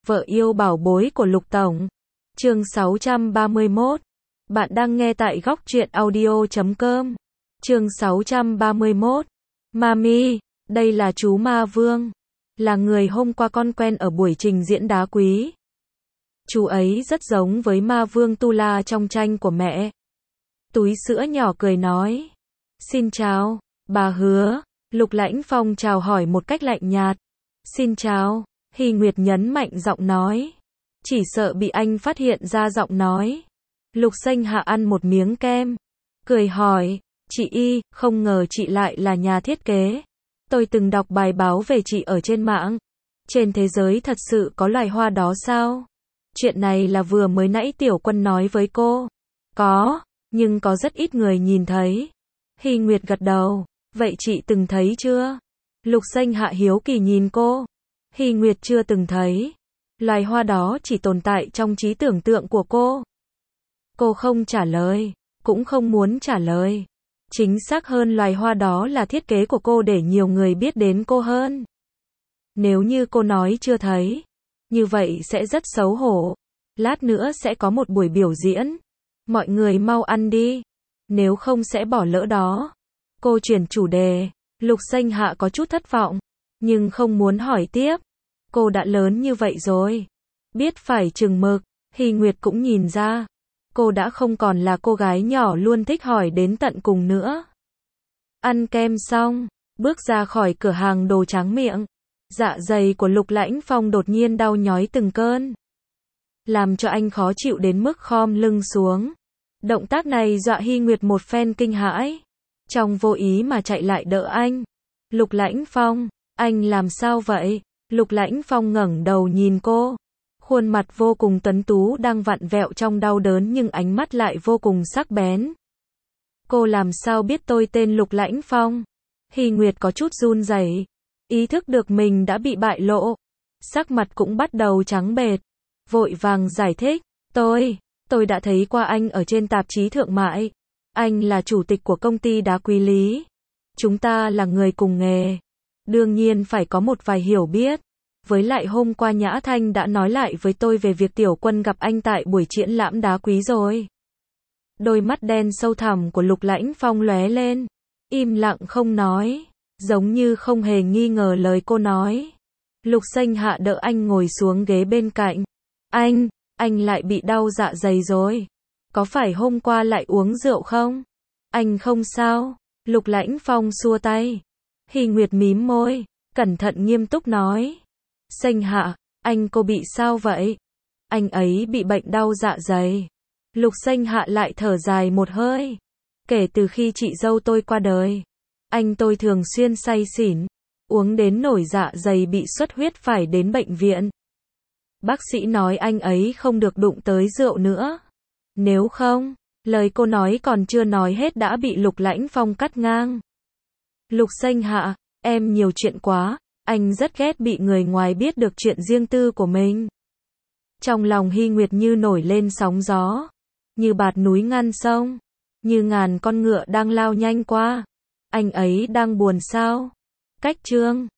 Vợ yêu bảo bối của Lục Tổng. Chương 631. Bạn đang nghe tại góc truyện audio.com. Chương 631. Mami, đây là chú Ma Vương. Là người hôm qua con quen ở buổi trình diễn đá quý. Chú ấy rất giống với Ma Vương Tu La trong tranh của mẹ. Túi sữa nhỏ cười nói. Xin chào, bà Hứa. Lục Lãnh Phong chào hỏi một cách lạnh nhạt. Xin chào. Hy Nguyệt nhấn mạnh giọng nói. Chỉ sợ bị anh phát hiện ra giọng nói. Lục Xanh Hạ ăn một miếng kem. Cười hỏi. Chị Y, không ngờ chị lại là nhà thiết kế. Tôi từng đọc bài báo về chị ở trên mạng. Trên thế giới thật sự có loài hoa đó sao? Chuyện này là vừa mới nãy Tiểu Quân nói với cô. Có, nhưng có rất ít người nhìn thấy. Hy Nguyệt gật đầu. Vậy chị từng thấy chưa? Lục Xanh Hạ hiếu kỳ nhìn cô. Hy Nguyệt chưa từng thấy. Loài hoa đó chỉ tồn tại trong trí tưởng tượng của cô. Cô không trả lời, cũng không muốn trả lời. Chính xác hơn loài hoa đó là thiết kế của cô để nhiều người biết đến cô hơn. Nếu như cô nói chưa thấy, như vậy sẽ rất xấu hổ. Lát nữa sẽ có một buổi biểu diễn. Mọi người mau ăn đi. Nếu không sẽ bỏ lỡ đó. Cô chuyển chủ đề. Lục Xanh Hạ có chút thất vọng. Nhưng không muốn hỏi tiếp. Cô đã lớn như vậy rồi. Biết phải chừng mực. Hy Nguyệt cũng nhìn ra. Cô đã không còn là cô gái nhỏ luôn thích hỏi đến tận cùng nữa. Ăn kem xong. Bước ra khỏi cửa hàng đồ tráng miệng. Dạ dày của Lục Lãnh Phong đột nhiên đau nhói từng cơn. Làm cho anh khó chịu đến mức khom lưng xuống. Động tác này dọa Hy Nguyệt một phen kinh hãi. Trong vô ý mà chạy lại đỡ anh. Lục Lãnh Phong, anh làm sao vậy? Lục Lãnh Phong ngẩng đầu nhìn cô. Khuôn mặt vô cùng tuấn tú đang vặn vẹo trong đau đớn nhưng ánh mắt lại vô cùng sắc bén. Cô làm sao biết tôi tên Lục Lãnh Phong? Hy Nguyệt có chút run rẩy, ý thức được mình đã bị bại lộ. Sắc mặt cũng bắt đầu trắng bệch. Vội vàng giải thích. Tôi đã thấy qua anh ở trên tạp chí Thượng Mại. Anh là chủ tịch của công ty đá quý Lý. Chúng ta là người cùng nghề. Đương nhiên phải có một vài hiểu biết. Với lại hôm qua Nhã Thanh đã nói lại với tôi về việc Tiểu Quân gặp anh tại buổi triển lãm đá quý rồi. Đôi mắt đen sâu thẳm của Lục Lãnh Phong lóe lên. Im lặng không nói. Giống như không hề nghi ngờ lời cô nói. Lục Xanh Hạ đỡ anh ngồi xuống ghế bên cạnh. Anh lại bị đau dạ dày rồi. Có phải hôm qua lại uống rượu không? Anh không sao. Lục Lãnh Phong xua tay. Hy Nguyệt mím môi, cẩn thận nghiêm túc nói. Xanh Hạ, cô bị sao vậy? Anh ấy bị bệnh đau dạ dày. Lục Xanh Hạ lại thở dài một hơi. Kể từ khi chị dâu tôi qua đời, tôi thường xuyên say xỉn, uống đến nổi dạ dày bị xuất huyết phải đến bệnh viện. Bác sĩ nói anh ấy không được đụng tới rượu nữa. Nếu không, lời cô nói còn chưa nói hết đã bị Lục Lãnh Phong cắt ngang. Lục Xanh Hạ, em nhiều chuyện quá, anh rất ghét bị người ngoài biết được chuyện riêng tư của mình. Trong lòng Hy Nguyệt như nổi lên sóng gió, như bạt núi ngăn sông, như ngàn con ngựa đang lao nhanh qua. Anh ấy đang buồn sao? Cách chương